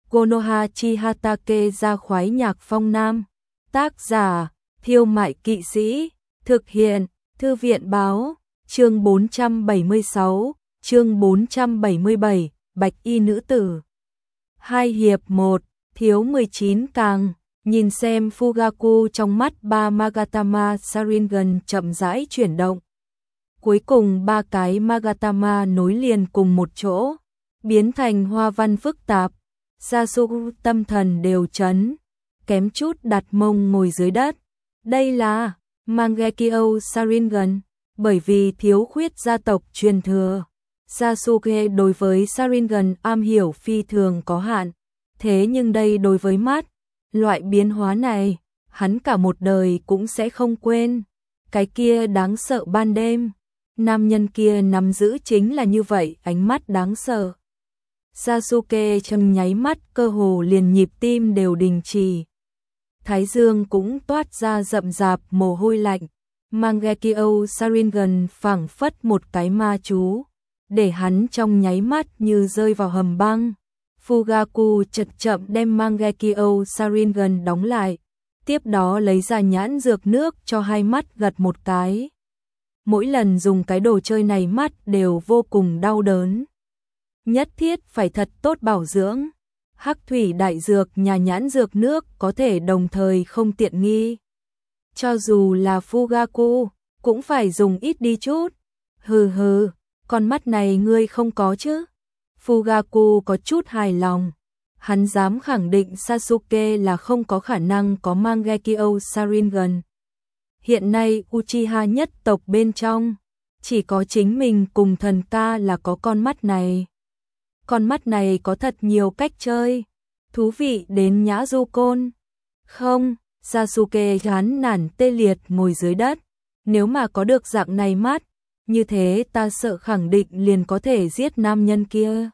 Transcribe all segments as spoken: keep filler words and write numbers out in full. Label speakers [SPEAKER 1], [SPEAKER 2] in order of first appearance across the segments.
[SPEAKER 1] Konoha Chihatake ra khoái nhạc phong nam. Tác giả, Thiêu Mại Kỵ Sĩ. Thực hiện, Thư viện Báo. Chương bốn trăm bảy mươi sáu, chương bốn trăm bảy mươi bảy, Bạch Y Nữ Tử. Hai hiệp một, thiếu mười chín càng. Nhìn xem Fugaku trong mắt ba Magatama Sharingan chậm rãi chuyển động. Cuối cùng ba cái Magatama nối liền cùng một chỗ, biến thành hoa văn phức tạp. Sasuke tâm thần đều chấn, kém chút đặt mông ngồi dưới đất. Đây là Mangekyo Sharingan, bởi vì thiếu khuyết gia tộc truyền thừa. Sasuke đối với Sharingan am hiểu phi thường có hạn, thế nhưng đây đối với mắt, loại biến hóa này, hắn cả một đời cũng sẽ không quên. Cái kia đáng sợ ban đêm, nam nhân kia nắm giữ chính là như vậy, ánh mắt đáng sợ. Sasuke trong nháy mắt cơ hồ liền nhịp tim đều đình chỉ. Thái dương cũng toát ra rậm rạp mồ hôi lạnh. Mangekyo Sharingan phảng phất một cái ma chú, để hắn trong nháy mắt như rơi vào hầm băng. Fugaku chậm chậm đem Mangekyo Sharingan đóng lại, tiếp đó lấy ra nhãn dược nước cho hai mắt gật một cái. Mỗi lần dùng cái đồ chơi này mắt đều vô cùng đau đớn. Nhất thiết phải thật tốt bảo dưỡng. Hắc thủy đại dược nhà nhãn dược nước có thể đồng thời không tiện nghi. Cho dù là Fugaku, cũng phải dùng ít đi chút. Hừ hừ, con mắt này ngươi không có chứ? Fugaku có chút hài lòng. Hắn dám khẳng định Sasuke là không có khả năng có Mangekyo Sharingan. Hiện nay Uchiha nhất tộc bên trong, chỉ có chính mình cùng thần ca là có con mắt này. Con mắt này có thật nhiều cách chơi, thú vị đến nhã du côn. Không, Sasuke chán nản tê liệt ngồi dưới đất. Nếu mà có được dạng này mắt, như thế ta sợ khẳng định liền có thể giết nam nhân kia.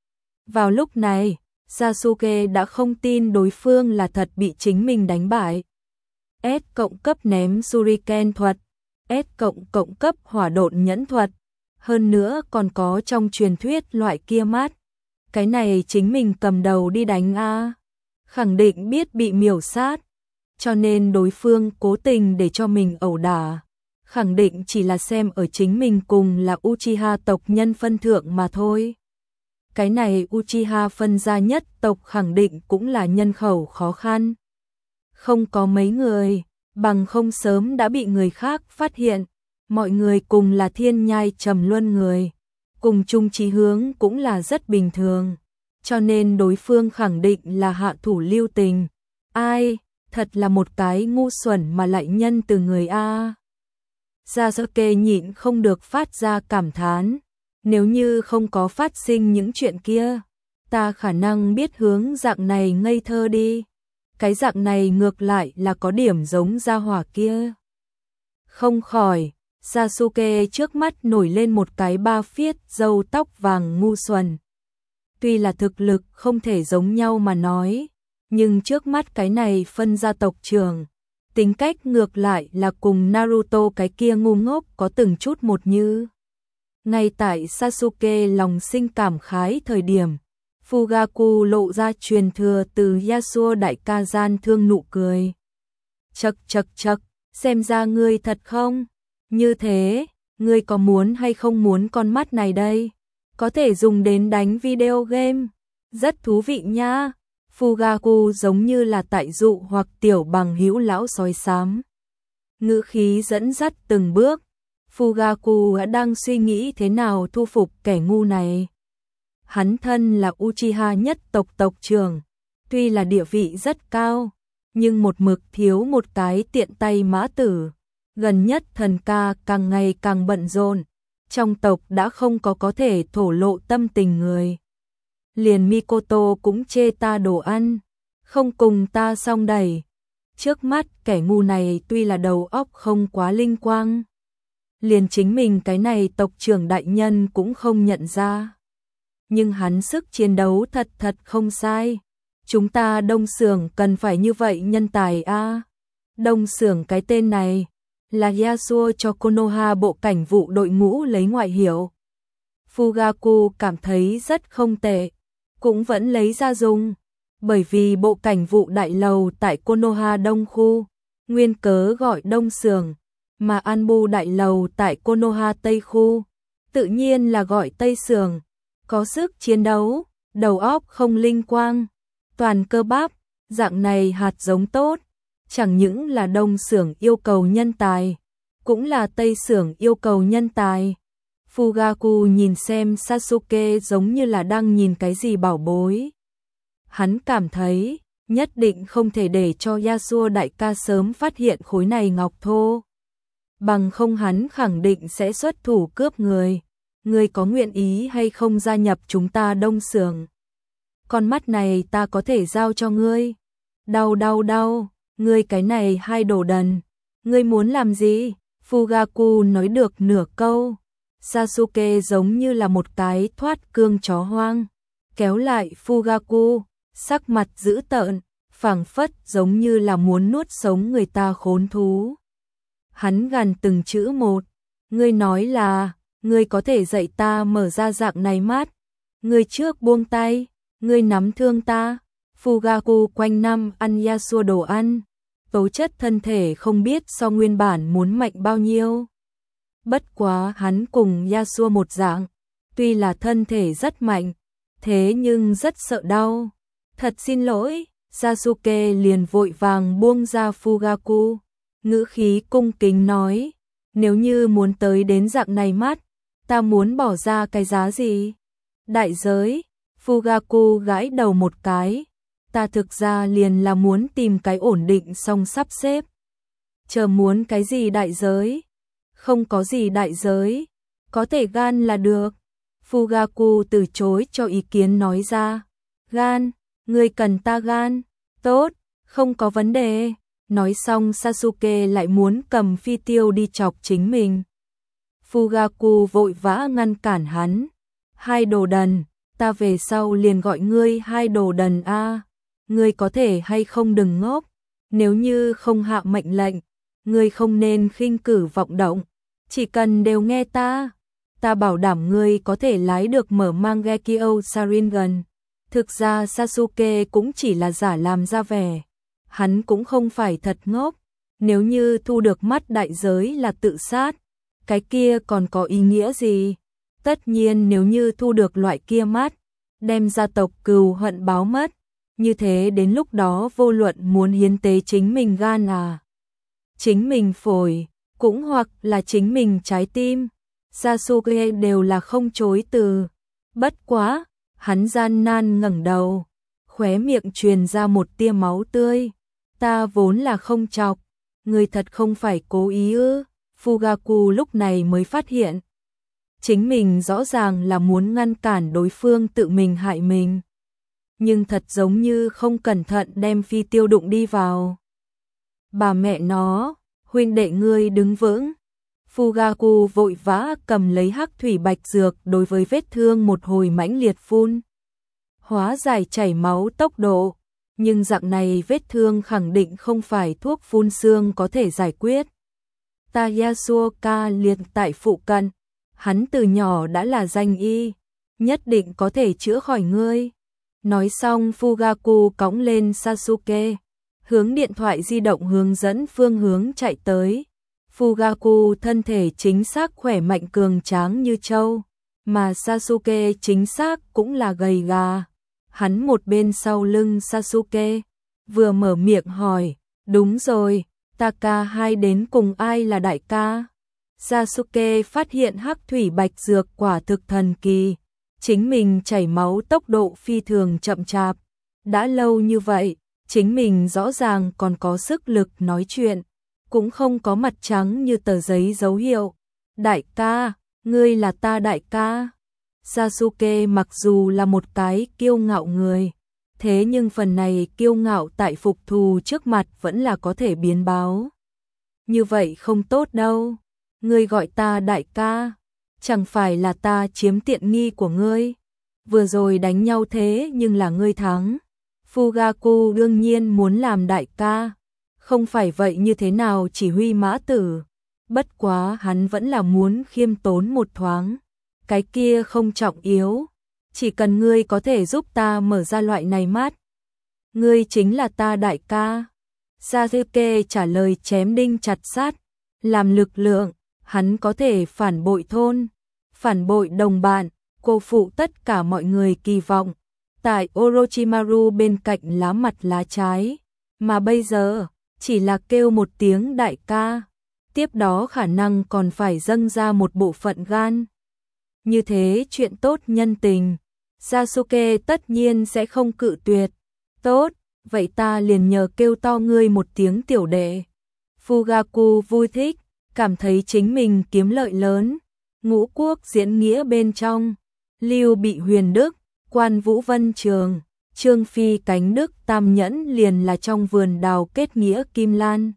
[SPEAKER 1] Vào lúc này, Sasuke đã không tin đối phương là thật bị chính mình đánh bại. S cộng cấp ném Shuriken thuật, S cộng cộng cấp hỏa độn nhẫn thuật, hơn nữa còn có trong truyền thuyết loại kia mắt. Cái này chính mình cầm đầu đi đánh a, khẳng định biết bị miểu sát, cho nên đối phương cố tình để cho mình ẩu đả, khẳng định chỉ là xem ở chính mình cùng là Uchiha tộc nhân phân thượng mà thôi. Cái này Uchiha phân gia nhất tộc khẳng định cũng là nhân khẩu khó khăn. Không có mấy người, bằng không sớm đã bị người khác phát hiện. Mọi người cùng là thiên nhai trầm luân người, cùng chung chí hướng cũng là rất bình thường, cho nên đối phương khẳng định là hạ thủ lưu tình. Ai, thật là một cái ngu xuẩn mà lại nhân từ người a. Sasuke nhịn không được phát ra cảm thán, nếu như không có phát sinh những chuyện kia, ta khả năng biết hướng dạng này ngây thơ đi. Cái dạng này ngược lại là có điểm giống gia hỏa kia. Không khỏi, Sasuke trước mắt nổi lên một cái ba phiết râu tóc vàng ngu xuẩn. Tuy là thực lực không thể giống nhau mà nói, nhưng trước mắt cái này phân gia tộc trưởng, tính cách ngược lại là cùng Naruto cái kia ngu ngốc có từng chút một như. Ngay tại Sasuke lòng sinh cảm khái thời điểm, Fugaku lộ ra truyền thừa từ Yasuo đại ca gian thương nụ cười. Chậc chậc chậc, xem ra ngươi thật không? Như thế, ngươi có muốn hay không muốn con mắt này đây? Có thể dùng đến đánh video game. Rất thú vị nha. Fugaku giống như là tại dụ hoặc tiểu bằng hữu lão sói xám. Ngữ khí dẫn dắt từng bước. Fugaku đang suy nghĩ thế nào thu phục kẻ ngu này. Hắn thân là Uchiha nhất tộc tộc trưởng, tuy là địa vị rất cao, nhưng một mực thiếu một cái tiện tay mã tử. Gần nhất thần ca càng ngày càng bận rộn, trong tộc đã không có có thể thổ lộ tâm tình người. Liền Mikoto cũng chê ta đồ ăn, không cùng ta song đẩy. Trước mắt kẻ ngu này tuy là đầu óc không quá linh quang, liền chính mình cái này tộc trưởng đại nhân cũng không nhận ra. Nhưng hắn sức chiến đấu thật thật không sai. Chúng ta Đông Xưởng cần phải như vậy nhân tài a. À. Đông Xưởng cái tên này là Yasuo cho Konoha bộ cảnh vụ đội ngũ lấy ngoại hiệu. Fugaku cảm thấy rất không tệ, cũng vẫn lấy ra dùng. Bởi vì bộ cảnh vụ đại lầu tại Konoha Đông khu, nguyên cớ gọi Đông Sường, mà Anbu đại lầu tại Konoha Tây khu, tự nhiên là gọi Tây Sường, có sức chiến đấu, đầu óc không linh quang, toàn cơ bắp, dạng này hạt giống tốt, chẳng những là Đông Sường yêu cầu nhân tài, cũng là Tây Sường yêu cầu nhân tài. Fugaku nhìn xem Sasuke giống như là đang nhìn cái gì bảo bối. Hắn cảm thấy, nhất định không thể để cho Yasuo đại ca sớm phát hiện khối này ngọc thô. Bằng không hắn khẳng định sẽ xuất thủ cướp người. Ngươi có nguyện ý hay không gia nhập chúng ta Đông Sường? Con mắt này ta có thể giao cho ngươi. Đau đau đau, ngươi cái này hai đồ đần. Ngươi muốn làm gì? Fugaku nói được nửa câu. Sasuke giống như là một cái thoát cương chó hoang, kéo lại Fugaku, sắc mặt dữ tợn, phảng phất giống như là muốn nuốt sống người ta khốn thú. Hắn gằn từng chữ một, ngươi nói là, ngươi có thể dạy ta mở ra dạng này mắt, ngươi trước buông tay, ngươi nắm thương ta. Fugaku quanh năm ăn Yasuo đồ ăn, tố chất thân thể không biết so nguyên bản muốn mạnh bao nhiêu. Bất quá hắn cùng Yasuo một dạng, tuy là thân thể rất mạnh, thế nhưng rất sợ đau. Thật xin lỗi, Sasuke liền vội vàng buông ra Fugaku, ngữ khí cung kính nói, nếu như muốn tới đến dạng này mắt, ta muốn bỏ ra cái giá gì? Đại giới, Fugaku gãi đầu một cái, ta thực ra liền là muốn tìm cái ổn định xong sắp xếp. Chờ muốn cái gì đại giới? Không có gì đại giới, có thể gan là được. Fugaku từ chối cho ý kiến nói ra, gan, ngươi cần ta gan, tốt, không có vấn đề. Nói xong Sasuke lại muốn cầm phi tiêu đi chọc chính mình. Fugaku vội vã ngăn cản hắn, hai đồ đần, ta về sau liền gọi ngươi hai đồ đần a. Ngươi có thể hay không đừng ngốc, nếu như không hạ mệnh lệnh, ngươi không nên khinh cử vọng động. Chỉ cần đều nghe ta, ta bảo đảm ngươi có thể lái được mở Mangekyo Sharingan. Thực ra Sasuke cũng chỉ là giả làm ra vẻ, hắn cũng không phải thật ngốc, nếu như thu được mắt đại giới là tự sát, cái kia còn có ý nghĩa gì? Tất nhiên nếu như thu được loại kia mắt, đem gia tộc cừu hận báo mất, như thế đến lúc đó vô luận muốn hiến tế chính mình gan à, chính mình phổi, cũng hoặc là chính mình trái tim, Sasuke đều là không chối từ. Bất quá, hắn gian nan ngẩng đầu, khóe miệng truyền ra một tia máu tươi. Ta vốn là không chọc, người thật không phải cố ý ư? Fugaku lúc này mới phát hiện, chính mình rõ ràng là muốn ngăn cản đối phương tự mình hại mình, nhưng thật giống như không cẩn thận đem phi tiêu đụng đi vào. Bà mẹ nó, huynh đệ ngươi đứng vững. Fugaku vội vã cầm lấy hắc thủy bạch dược đối với vết thương một hồi mãnh liệt phun. Hóa giải chảy máu tốc độ, nhưng dạng này vết thương khẳng định không phải thuốc phun xương có thể giải quyết. Ta Yasuoka liệt tại phụ cận, hắn từ nhỏ đã là danh y, nhất định có thể chữa khỏi ngươi. Nói xong Fugaku cõng lên Sasuke, hướng điện thoại di động hướng dẫn phương hướng chạy tới. Fugaku thân thể chính xác khỏe mạnh cường tráng như trâu, mà Sasuke chính xác cũng là gầy gà. Hắn một bên sau lưng Sasuke, vừa mở miệng hỏi, đúng rồi, Taka hai đến cùng ai là đại ca? Sasuke phát hiện hắc thủy bạch dược quả thực thần kỳ, chính mình chảy máu tốc độ phi thường chậm chạp. Đã lâu như vậy, chính mình rõ ràng còn có sức lực nói chuyện, cũng không có mặt trắng như tờ giấy dấu hiệu. Đại ca, ngươi là ta đại ca. Sasuke mặc dù là một cái kiêu ngạo người, thế nhưng phần này kiêu ngạo tại phục thù trước mặt vẫn là có thể biến báo. Như vậy không tốt đâu, ngươi gọi ta đại ca, chẳng phải là ta chiếm tiện nghi của ngươi. Vừa rồi đánh nhau thế nhưng là ngươi thắng. Fugaku đương nhiên muốn làm đại ca, không phải vậy như thế nào chỉ huy mã tử. Bất quá hắn vẫn là muốn khiêm tốn một thoáng. Cái kia không trọng yếu, chỉ cần ngươi có thể giúp ta mở ra loại này mắt, Ngươi chính là ta đại ca. Sasuke trả lời chém đinh chặt sát, làm lực lượng, hắn có thể phản bội thôn, phản bội đồng bạn, cô phụ tất cả mọi người kỳ vọng. Tại Orochimaru bên cạnh lá mặt lá trái, mà bây giờ, chỉ là kêu một tiếng đại ca, tiếp đó khả năng còn phải dâng ra một bộ phận gan. Như thế chuyện tốt nhân tình, Sasuke tất nhiên sẽ không cự tuyệt. Tốt, vậy ta liền nhờ kêu to ngươi một tiếng tiểu đệ. Fugaku vui thích, cảm thấy chính mình kiếm lợi lớn. Ngũ quốc diễn nghĩa bên trong, Lưu Bị Huyền Đức, Quan Vũ Vân Trường, Trương Phi Cánh Đức Tam Nhẫn liền là trong vườn đào kết nghĩa Kim Lan.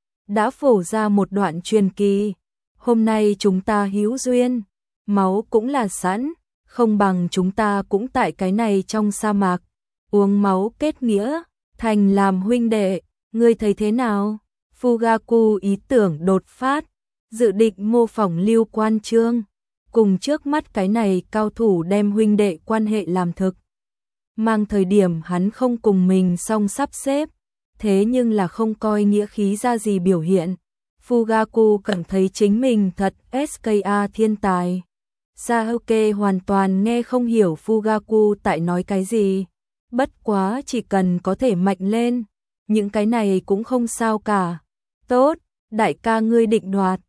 [SPEAKER 1] Đã phổ ra một đoạn truyền kỳ, hôm nay chúng ta hữu duyên, máu cũng là sẵn, không bằng chúng ta cũng tại cái này trong sa mạc, uống máu kết nghĩa, thành làm huynh đệ, ngươi thấy thế nào? Fugaku ý tưởng đột phát, dự định mô phỏng Lưu Quan Chương, cùng trước mắt cái này cao thủ đem huynh đệ quan hệ làm thực. Mang thời điểm hắn không cùng mình song sắp xếp, thế nhưng là không coi nghĩa khí ra gì biểu hiện. Fugaku cảm thấy chính mình thật ét ca thiên tài. Sasuke hoàn toàn nghe không hiểu Fugaku tại nói cái gì. Bất quá chỉ cần có thể mạnh lên, những cái này cũng không sao cả. Tốt, đại ca ngươi định đoạt.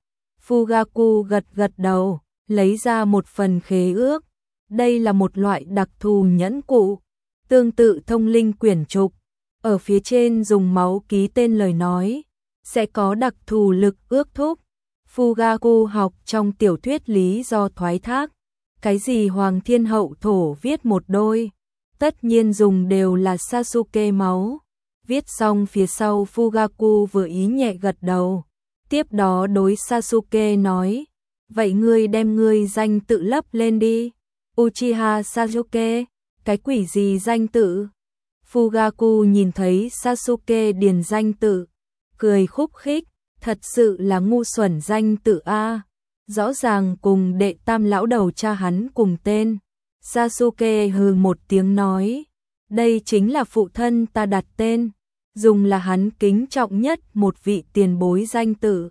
[SPEAKER 1] Fugaku gật gật đầu, lấy ra một phần khế ước. Đây là một loại đặc thù nhẫn cụ, tương tự thông linh quyển trục. Ở phía trên dùng máu ký tên lời nói, sẽ có đặc thù lực ước thúc. Fugaku học trong tiểu thuyết lý do thoái thác. Cái gì Hoàng Thiên Hậu Thổ viết một đôi, tất nhiên dùng đều là Sasuke máu. Viết xong phía sau Fugaku vừa ý nhẹ gật đầu. Tiếp đó đối Sasuke nói, vậy ngươi đem ngươi danh tự lấp lên đi. Uchiha Sasuke, cái quỷ gì danh tự? Fugaku nhìn thấy Sasuke điền danh tự, cười khúc khích, thật sự là ngu xuẩn danh tự a. Rõ ràng cùng đệ tam lão đầu cha hắn cùng tên. Sasuke hừ một tiếng nói, đây chính là phụ thân ta đặt tên, dùng là hắn kính trọng nhất một vị tiền bối danh tự.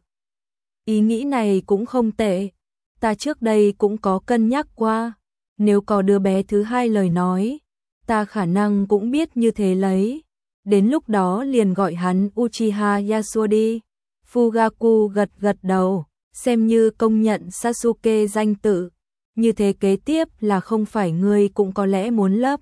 [SPEAKER 1] Ý nghĩ này cũng không tệ, ta trước đây cũng có cân nhắc qua, nếu có đứa bé thứ hai lời nói, ta khả năng cũng biết như thế lấy, đến lúc đó liền gọi hắn Uchiha Yasuo đi. Fugaku gật gật đầu, xem như công nhận Sasuke danh tự, như thế kế tiếp là không phải ngươi cũng có lẽ muốn lấp.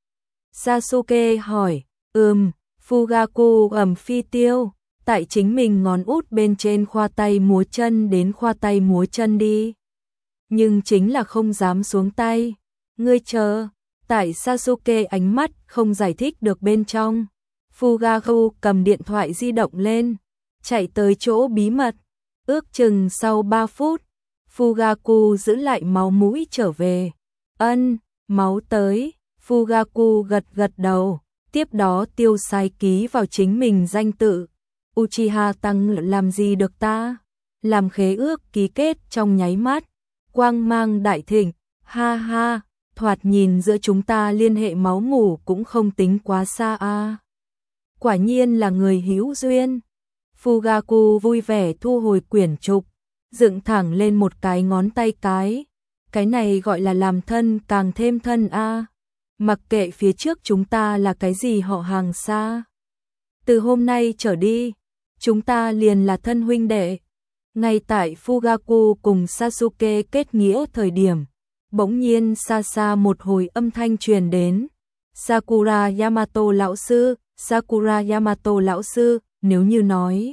[SPEAKER 1] Sasuke hỏi, ừm, Fugaku ẩm phi tiêu, tại chính mình ngón út bên trên khoa tay múa chân đến khoa tay múa chân đi. Nhưng chính là không dám xuống tay, ngươi chờ, tại Sasuke ánh mắt không giải thích được bên trong. Fugaku cầm điện thoại di động lên, chạy tới chỗ bí mật, ước chừng sau ba phút, Fugaku giữ lại máu mũi trở về. Ân, máu tới, Fugaku gật gật đầu, tiếp đó tiêu sai ký vào chính mình danh tự. Uchiha Tăng làm gì được ta? Làm khế ước ký kết trong nháy mắt, quang mang đại thịnh, ha ha, thoạt nhìn giữa chúng ta liên hệ máu mủ cũng không tính quá xa a. Quả nhiên là người hữu duyên. Fugaku vui vẻ thu hồi quyển trục, dựng thẳng lên một cái ngón tay cái. Cái này gọi là làm thân càng thêm thân a. Mặc kệ phía trước chúng ta là cái gì họ hàng xa. Từ hôm nay trở đi, chúng ta liền là thân huynh đệ. Ngay tại Fugaku cùng Sasuke kết nghĩa thời điểm, bỗng nhiên xa xa một hồi âm thanh truyền đến. Sakura Yamato lão sư, Sakura Yamato lão sư, nếu như nói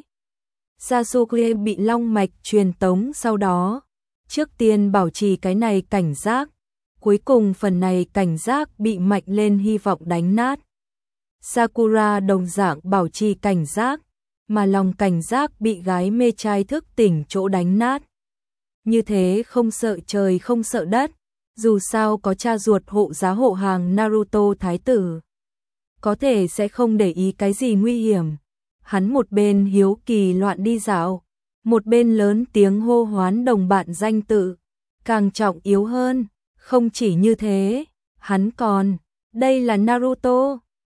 [SPEAKER 1] Sasuke bị long mạch truyền tống sau đó, trước tiên bảo trì cái này cảnh giác, cuối cùng phần này cảnh giác bị mạnh lên hy vọng đánh nát. Sakura đồng dạng bảo trì cảnh giác, mà lòng cảnh giác bị gái mê trai thức tỉnh chỗ đánh nát. Như thế không sợ trời không sợ đất, dù sao có cha ruột hộ giá hộ hàng Naruto thái tử, có thể sẽ không để ý cái gì nguy hiểm. Hắn một bên hiếu kỳ loạn đi dạo, một bên lớn tiếng hô hoán đồng bạn danh tự. Càng trọng yếu hơn, không chỉ như thế, hắn còn, đây là Naruto.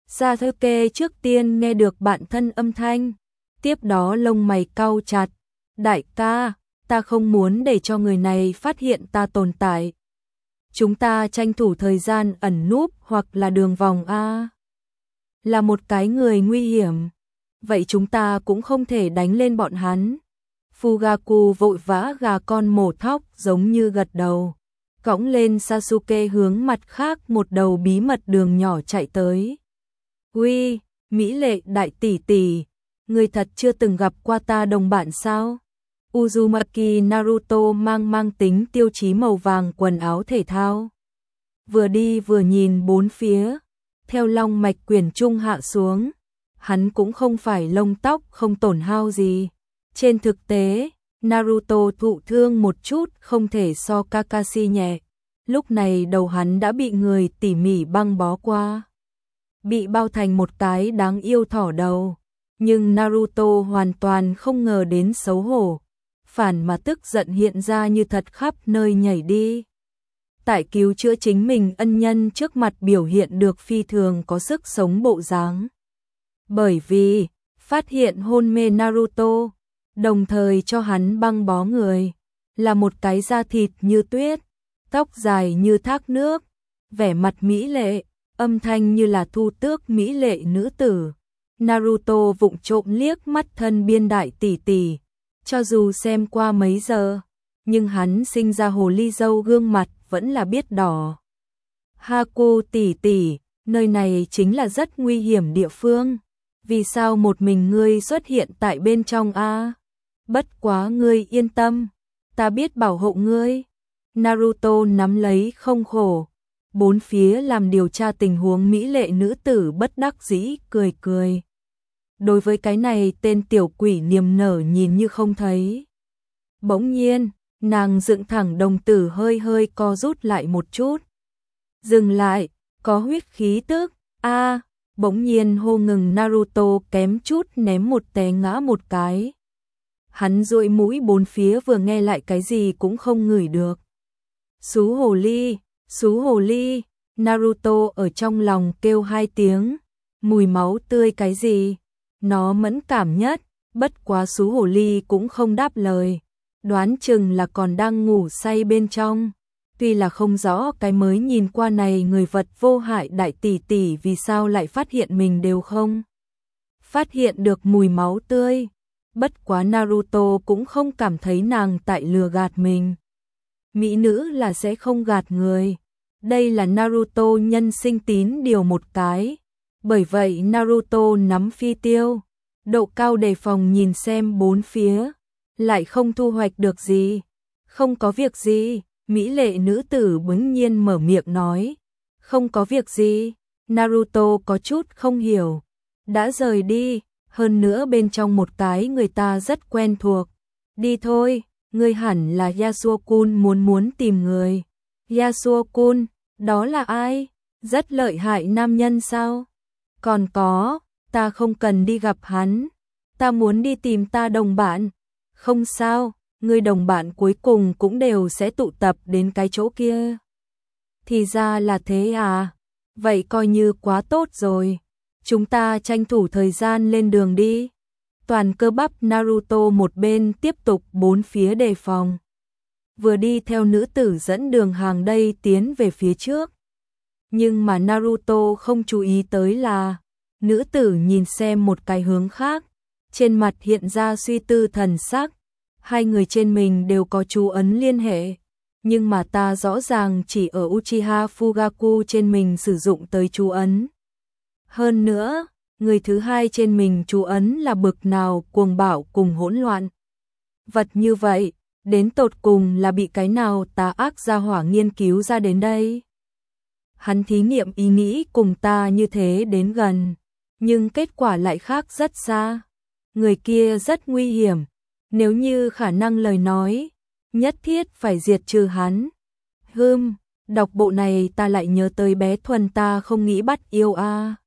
[SPEAKER 1] Sasuke trước tiên nghe được bạn thân âm thanh, tiếp đó lông mày cau chặt. Đại ca, ta không muốn để cho người này phát hiện ta tồn tại. Chúng ta tranh thủ thời gian ẩn núp hoặc là đường vòng A. Là một cái người nguy hiểm. Vậy chúng ta cũng không thể đánh lên bọn hắn. Fugaku vội vã gà con mổ thóc giống như gật đầu. Cõng lên Sasuke hướng mặt khác một đầu bí mật đường nhỏ chạy tới. Uy, mỹ lệ đại tỷ tỷ, người thật chưa từng gặp qua ta đồng bạn sao? Uzumaki Naruto mang mang tính tiêu chí màu vàng quần áo thể thao. Vừa đi vừa nhìn bốn phía, theo long mạch quyển trung hạ xuống. Hắn cũng không phải lông tóc không tổn hao gì. Trên thực tế, Naruto thụ thương một chút không thể so Kakashi nhẹ. Lúc này đầu hắn đã bị người tỉ mỉ băng bó qua. Bị bao thành một cái đáng yêu thỏ đầu. Nhưng Naruto hoàn toàn không ngờ đến xấu hổ. Phản mà tức giận hiện ra như thật khắp nơi nhảy đi. Tại cứu chữa chính mình ân nhân trước mặt biểu hiện được phi thường có sức sống bộ dáng. Bởi vì, phát hiện hôn mê Naruto, đồng thời cho hắn băng bó người, là một cái da thịt như tuyết, tóc dài như thác nước, vẻ mặt mỹ lệ, âm thanh như là thu tước mỹ lệ nữ tử. Naruto vụng trộm liếc mắt thân biên đại tỷ tỷ, cho dù xem qua mấy giờ, nhưng hắn sinh ra hồ ly dâu gương mặt vẫn là biết đỏ. Haku tỷ tỷ, nơi này chính là rất nguy hiểm địa phương. Vì sao một mình ngươi xuất hiện tại bên trong a? Bất quá ngươi yên tâm, ta biết bảo hộ ngươi. Naruto nắm lấy không khổ. Bốn phía làm điều tra tình huống mỹ lệ nữ tử bất đắc dĩ cười cười. Đối với cái này tên tiểu quỷ niềm nở nhìn như không thấy. Bỗng nhiên, nàng dựng thẳng đồng tử hơi hơi co rút lại một chút. Dừng lại, có huyết khí tức, a. Bỗng nhiên hô ngừng Naruto kém chút ném một té ngã một cái. Hắn duỗi mũi bốn phía vừa nghe lại cái gì cũng không ngửi được. Xú hồ ly, xú hồ ly, Naruto ở trong lòng kêu hai tiếng. Mùi máu tươi cái gì? Nó mẫn cảm nhất, bất quá xú hồ ly cũng không đáp lời. Đoán chừng là còn đang ngủ say bên trong. Tuy là không rõ cái mới nhìn qua này người vật vô hại đại tỷ tỷ vì sao lại phát hiện mình đều không phát hiện được mùi máu tươi. Bất quá Naruto cũng không cảm thấy nàng tại lừa gạt mình. Mỹ nữ là sẽ không gạt người. Đây là Naruto nhân sinh tín điều một cái. Bởi vậy Naruto nắm phi tiêu, độ cao đề phòng nhìn xem bốn phía, lại không thu hoạch được gì. Không có việc gì. Mỹ lệ nữ tử bỗng nhiên mở miệng nói. Không có việc gì. Naruto có chút không hiểu. Đã rời đi, hơn nữa bên trong một cái người ta rất quen thuộc. Đi thôi, ngươi hẳn là Yasuo-kun muốn muốn tìm người. Yasuo-kun, đó là ai? Rất lợi hại nam nhân sao? Còn có, ta không cần đi gặp hắn. Ta muốn đi tìm ta đồng bạn. Không sao. Người đồng bạn cuối cùng cũng đều sẽ tụ tập đến cái chỗ kia. Thì ra là thế à? Vậy coi như quá tốt rồi. Chúng ta tranh thủ thời gian lên đường đi. Toàn cơ bắp Naruto một bên tiếp tục bốn phía đề phòng. Vừa đi theo nữ tử dẫn đường hàng đây tiến về phía trước. Nhưng mà Naruto không chú ý tới là nữ tử nhìn xem một cái hướng khác. Trên mặt hiện ra suy tư thần sắc. Hai người trên mình đều có chú ấn liên hệ, nhưng mà ta rõ ràng chỉ ở Uchiha Fugaku trên mình sử dụng tới chú ấn. Hơn nữa, người thứ hai trên mình chú ấn là bực nào cuồng bạo cùng hỗn loạn. Vật như vậy, đến tột cùng là bị cái nào tà ác gia hỏa nghiên cứu ra đến đây. Hắn thí nghiệm ý nghĩ cùng ta như thế đến gần, nhưng kết quả lại khác rất xa. Người kia rất nguy hiểm. Nếu như khả năng lời nói, nhất thiết phải diệt trừ hắn. Hừm, đọc bộ này ta lại nhớ tới bé Thuần ta không nghĩ bắt yêu a.